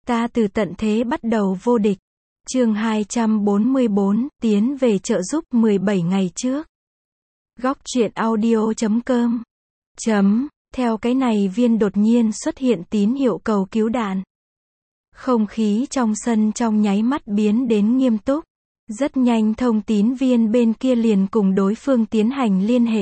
Ta từ tận thế bắt đầu vô địch. Chương 244, tiến về trợ giúp 17 ngày trước. Góc truyện audio.com. Theo cái này viên đột nhiên xuất hiện tín hiệu cầu cứu đạn. Không khí trong sân trong nháy mắt biến đến nghiêm túc. Rất nhanh thông tín viên bên kia liền cùng đối phương tiến hành liên hệ.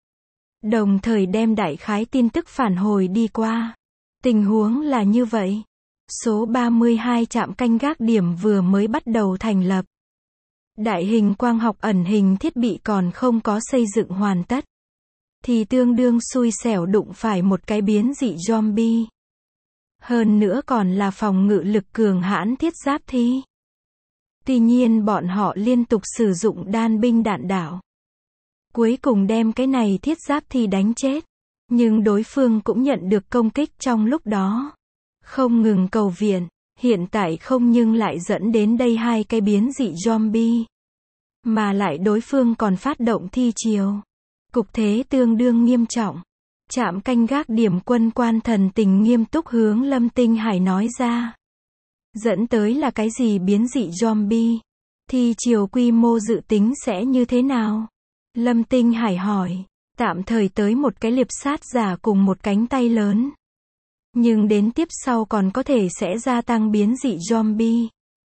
Đồng thời đem đại khái tin tức phản hồi đi qua. Tình huống là như vậy. Số 32 trạm canh gác điểm vừa mới bắt đầu thành lập. Đại hình quang học ẩn hình thiết bị còn không có xây dựng hoàn tất. Thì tương đương xui xẻo đụng phải một cái biến dị zombie. Hơn nữa còn là phòng ngự lực cường hãn thiết giáp thi. Tuy nhiên bọn họ liên tục sử dụng đan binh đạn đạo. Cuối cùng đem cái này thiết giáp thi đánh chết. Nhưng đối phương cũng nhận được công kích trong lúc đó. Không ngừng cầu viện, hiện tại không nhưng lại dẫn đến đây hai cái biến dị zombie. Mà lại đối phương còn phát động thi chiều. Cục thế tương đương nghiêm trọng. Trạm canh gác điểm quân quan thần tình nghiêm túc hướng Lâm Tinh Hải nói ra. Dẫn tới là cái gì biến dị zombie? Thi chiều quy mô dự tính sẽ như thế nào? Lâm Tinh Hải hỏi. Tạm thời tới một cái liệp sát giả cùng một cánh tay lớn. Nhưng đến tiếp sau còn có thể sẽ gia tăng biến dị zombie.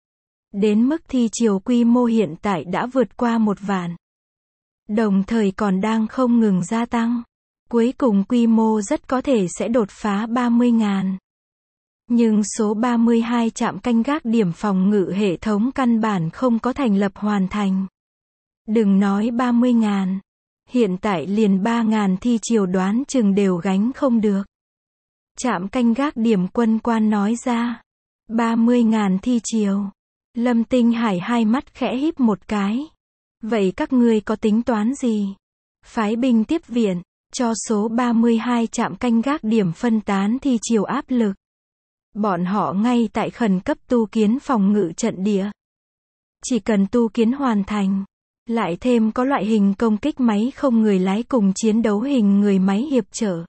Đến mức thi chiều quy mô hiện tại đã vượt qua 1 vạn. Đồng thời còn đang không ngừng gia tăng. Cuối cùng quy mô rất có thể sẽ đột phá 30.000. Nhưng số 32 trạm canh gác điểm phòng ngự hệ thống căn bản không có thành lập hoàn thành. Đừng nói 30.000. Hiện tại liền 3.000 thi chiều đoán chừng đều gánh không được. Trạm canh gác điểm quân quan nói ra. 30.000 thi chiều. Lâm Tinh Hải hai mắt khẽ híp một cái. Vậy các ngươi có tính toán gì? Phái binh tiếp viện, cho số 32 trạm canh gác điểm phân tán thi chiều áp lực. Bọn họ ngay tại khẩn cấp tu kiến phòng ngự trận địa. Chỉ cần tu kiến hoàn thành. Lại thêm có loại hình công kích máy không người lái cùng chiến đấu hình người máy hiệp trợ.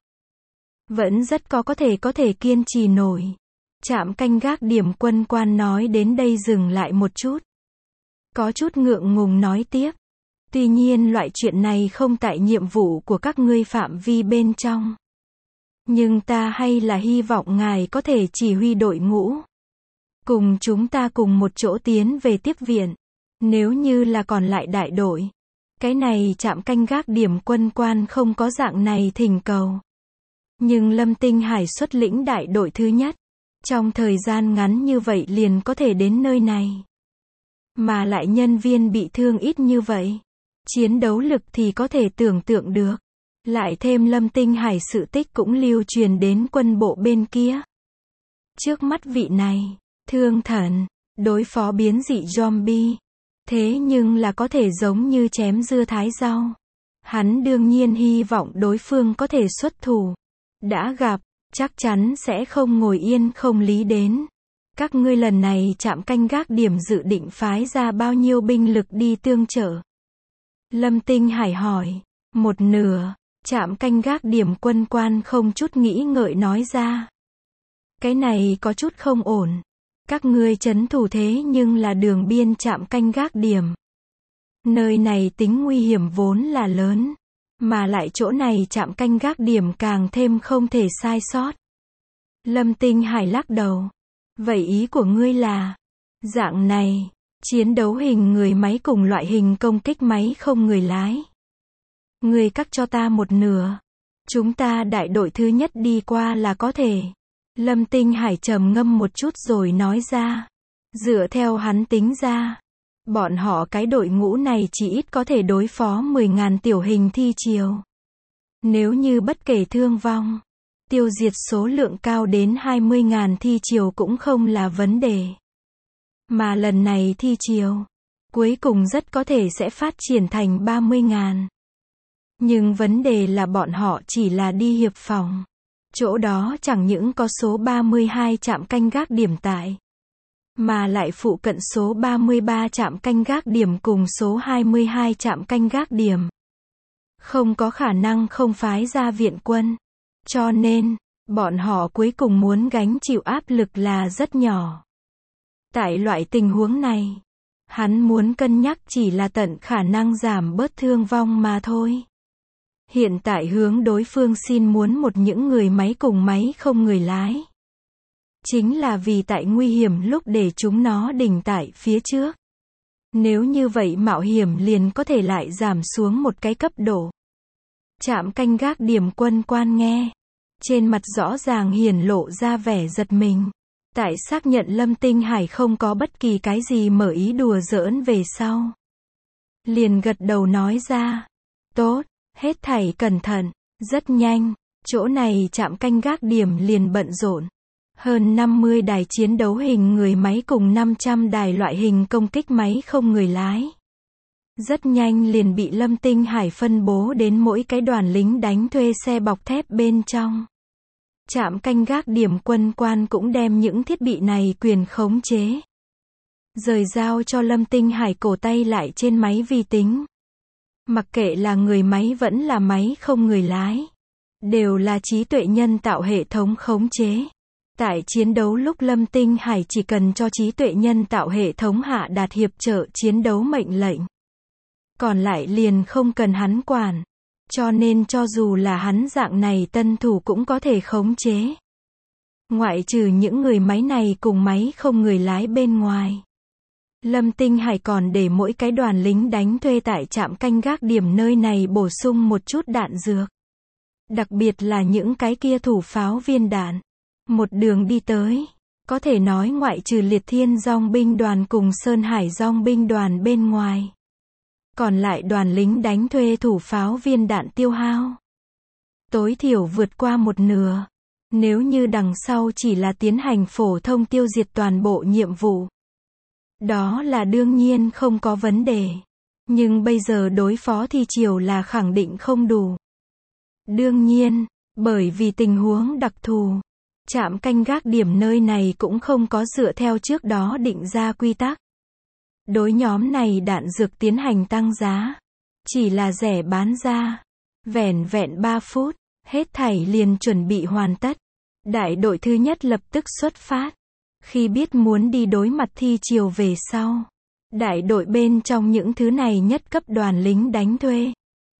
Vẫn rất có thể kiên trì nổi. Trạm canh gác điểm quân quan nói đến đây dừng lại một chút. Có chút ngượng ngùng nói tiếp. Tuy nhiên loại chuyện này không tại nhiệm vụ của các ngươi phạm vi bên trong. Nhưng ta hay là hy vọng ngài có thể chỉ huy đội ngũ. Cùng chúng ta cùng một chỗ tiến về tiếp viện. Nếu như là còn lại đại đội. Cái này trạm canh gác điểm quân quan không có dạng này thỉnh cầu. Nhưng Lâm Tinh Hải xuất lĩnh đại đội thứ nhất. Trong thời gian ngắn như vậy liền có thể đến nơi này. Mà lại nhân viên bị thương ít như vậy. Chiến đấu lực thì có thể tưởng tượng được. Lại thêm Lâm Tinh Hải sự tích cũng lưu truyền đến quân bộ bên kia. Trước mắt vị này, thương thần, đối phó biến dị zombie. Thế nhưng là có thể giống như chém dưa thái rau. Hắn đương nhiên hy vọng đối phương có thể xuất thủ. Đã gặp, chắc chắn sẽ không ngồi yên không lý đến. Các ngươi lần này trạm canh gác điểm dự định phái ra bao nhiêu binh lực đi tương trợ? Lâm Tinh Hải hỏi. 1/2, trạm canh gác điểm quân quan không chút nghĩ ngợi nói ra. Cái này có chút không ổn. Các ngươi trấn thủ thế nhưng là đường biên trạm canh gác điểm. Nơi này tính nguy hiểm vốn là lớn. Mà lại chỗ này trạm canh gác điểm càng thêm không thể sai sót. Lâm Tinh Hải lắc đầu. Vậy ý của ngươi là, dạng này, chiến đấu hình người máy cùng loại hình công kích máy không người lái. Ngươi cắt cho ta 1/2. Chúng ta đại đội thứ nhất đi qua là có thể. Lâm Tinh Hải trầm ngâm một chút rồi nói ra. Dựa theo hắn tính ra. Bọn họ cái đội ngũ này chỉ ít có thể đối phó 10.000 tiểu hình thi chiều. Nếu như bất kể thương vong, tiêu diệt số lượng cao đến 20.000 thi chiều cũng không là vấn đề. Mà lần này thi chiều, cuối cùng rất có thể sẽ phát triển thành 30.000. Nhưng vấn đề là bọn họ chỉ là đi hiệp phòng. Chỗ đó chẳng những có số 32 trạm canh gác điểm tại. Mà lại phụ cận số 33 trạm canh gác điểm cùng số 22 trạm canh gác điểm. Không có khả năng không phái ra viện quân. Cho nên, Bọn họ cuối cùng muốn gánh chịu áp lực là rất nhỏ. Tại loại tình huống này, hắn muốn cân nhắc chỉ là tận khả năng giảm bớt thương vong mà thôi. Hiện tại hướng đối phương xin muốn một những người máy cùng máy không người lái. Chính là vì tại nguy hiểm lúc để chúng nó đỉnh tại phía trước. Nếu như vậy mạo hiểm liền có thể lại giảm xuống một cái cấp độ. Trạm canh gác điểm quân quan nghe. Trên mặt rõ ràng hiển lộ ra vẻ giật mình. Tại xác nhận Lâm Tinh Hải không có bất kỳ cái gì mở ý đùa giỡn về sau. Liền gật đầu nói ra. Tốt, hết thảy cẩn thận, rất nhanh, chỗ này trạm canh gác điểm liền bận rộn. Hơn 50 đài chiến đấu hình người máy cùng 500 đài loại hình công kích máy không người lái. Rất nhanh liền bị Lâm Tinh Hải phân bố đến mỗi cái đoàn lính đánh thuê xe bọc thép bên trong. Trạm canh gác điểm quân quan cũng đem những thiết bị này quyền khống chế. Rời giao cho Lâm Tinh Hải cổ tay lại trên máy vi tính. Mặc kệ là người máy vẫn là máy không người lái. Đều là trí tuệ nhân tạo hệ thống khống chế. Tại chiến đấu lúc Lâm Tinh Hải chỉ cần cho trí tuệ nhân tạo hệ thống hạ đạt hiệp trợ chiến đấu mệnh lệnh. Còn lại liền không cần hắn quản. Cho nên cho dù là hắn dạng này tân thủ cũng có thể khống chế. Ngoại trừ những người máy này cùng máy không người lái bên ngoài. Lâm Tinh Hải còn để mỗi cái đoàn lính đánh thuê tại trạm canh gác điểm nơi này bổ sung một chút đạn dược. Đặc biệt là những cái kia thủ pháo viên đạn. Một đường đi tới. Có thể nói ngoại trừ Liệt Thiên Dòng binh đoàn cùng Sơn Hải Dòng binh đoàn bên ngoài. Còn lại đoàn lính đánh thuê thủ pháo viên đạn tiêu hao. Tối thiểu vượt qua một nửa. Nếu như đằng sau chỉ là tiến hành phổ thông tiêu diệt toàn bộ nhiệm vụ. Đó là đương nhiên không có vấn đề. Nhưng bây giờ đối phó thi triều là khẳng định không đủ. Đương nhiên, bởi vì tình huống đặc thù. Trạm canh gác điểm nơi này cũng không có dựa theo trước đó định ra quy tắc. Đối nhóm này đạn dược tiến hành tăng giá. Chỉ là rẻ bán ra. Vẻn vẹn 3 phút, hết thảy liền chuẩn bị hoàn tất. Đại đội thứ nhất lập tức xuất phát. Khi biết muốn đi đối mặt thi triều về sau. Đại đội bên trong những thứ này nhất cấp đoàn lính đánh thuê.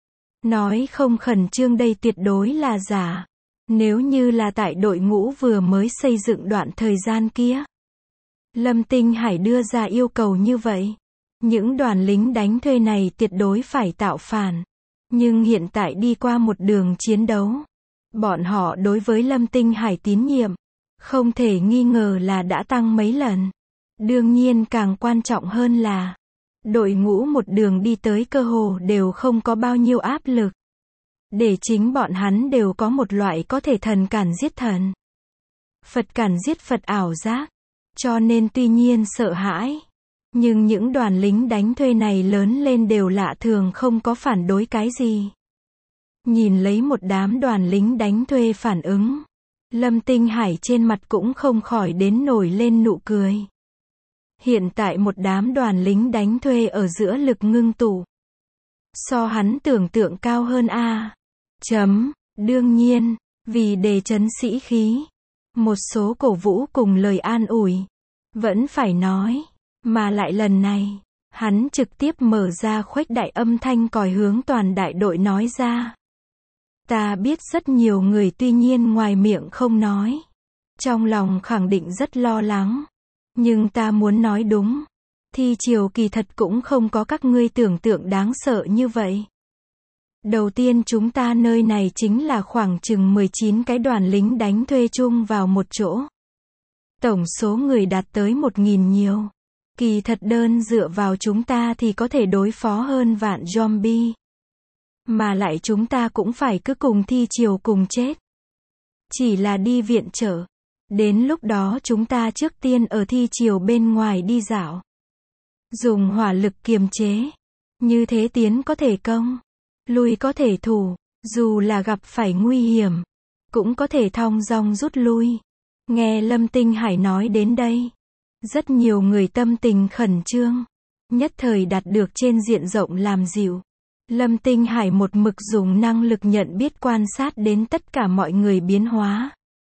Nói không khẩn trương đây tuyệt đối là giả. Nếu như là tại đội ngũ vừa mới xây dựng đoạn thời gian kia. Lâm Tinh Hải đưa ra yêu cầu như vậy. Những đoàn lính đánh thuê này tuyệt đối phải tạo phản. Nhưng hiện tại đi qua một đường chiến đấu. Bọn họ đối với Lâm Tinh Hải tín nhiệm. Không thể nghi ngờ là đã tăng mấy lần. Đương nhiên càng quan trọng hơn là. Đội ngũ một đường đi tới cơ hồ đều không có bao nhiêu áp lực. Để chính bọn hắn đều có một loại có thể thần cản giết thần. Phật cản giết Phật ảo giác. Cho nên tuy nhiên sợ hãi. Nhưng những đoàn lính đánh thuê này lớn lên đều lạ thường không có phản đối cái gì. Nhìn lấy một đám đoàn lính đánh thuê phản ứng. Lâm Tinh Hải trên mặt cũng không khỏi đến nổi lên nụ cười. Hiện tại một đám đoàn lính đánh thuê ở giữa lực ngưng tụ. So hắn tưởng tượng cao hơn a. Đương nhiên, vì đề trấn sĩ khí. Một số cổ vũ cùng lời an ủi. Vẫn phải nói. Mà lại lần này, hắn trực tiếp mở ra khuếch đại âm thanh còi hướng toàn đại đội nói ra. Ta biết rất nhiều người tuy nhiên ngoài miệng không nói. Trong lòng khẳng định rất lo lắng. Nhưng ta muốn nói đúng. Thi triều kỳ thật cũng không có các ngươi tưởng tượng đáng sợ như vậy. Đầu tiên chúng ta nơi này chính là khoảng chừng 19 cái đoàn lính đánh thuê chung vào một chỗ. Tổng số người đạt tới 1.000 nhiều. Kỳ thật đơn dựa vào chúng ta thì có thể đối phó hơn vạn zombie. Mà lại chúng ta cũng phải cứ cùng thi triều cùng chết. Chỉ là đi viện trợ. Đến lúc đó chúng ta trước tiên ở thi triều bên ngoài đi dạo. Dùng hỏa lực kiềm chế. Như thế tiến có thể công. Lui có thể thủ. Dù là gặp phải nguy hiểm. Cũng có thể thong dong rút lui. Nghe Lâm Tinh Hải nói đến đây. Rất nhiều người tâm tình khẩn trương. Nhất thời đạt được trên diện rộng làm dịu. Lâm Tinh Hải một mực dùng năng lực nhận biết quan sát đến tất cả mọi người biến hóa.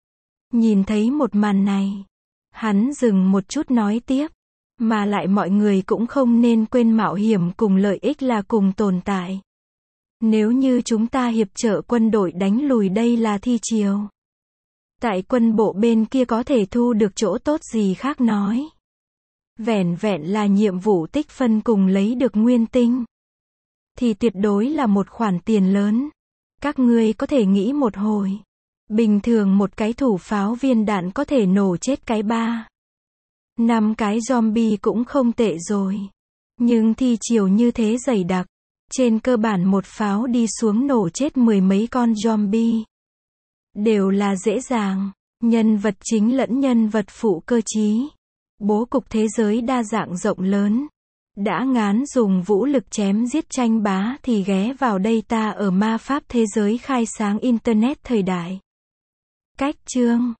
Nhìn thấy một màn này, hắn dừng một chút nói tiếp. Mà lại mọi người cũng không nên quên mạo hiểm cùng lợi ích là cùng tồn tại. Nếu như chúng ta hiệp trợ quân đội đánh lùi đây là thi triều. Tại quân bộ bên kia có thể thu được chỗ tốt gì khác nói. Vẻn vẹn là nhiệm vụ tích phân cùng lấy được nguyên tinh. Thì tuyệt đối là một khoản tiền lớn. Các ngươi có thể nghĩ một hồi. Bình thường một cái thủ pháo viên đạn có thể nổ chết cái 5 cái zombie cũng không tệ rồi. Nhưng thi triều như thế dày đặc. Trên cơ bản một pháo đi xuống nổ chết 10 mấy con zombie. Đều là dễ dàng. Nhân vật chính lẫn nhân vật phụ cơ trí. Bố cục thế giới đa dạng rộng lớn. Đã ngán dùng vũ lực chém giết tranh bá thì ghé vào đây ta ở ma pháp thế giới khai sáng Internet thời đại. Cách chương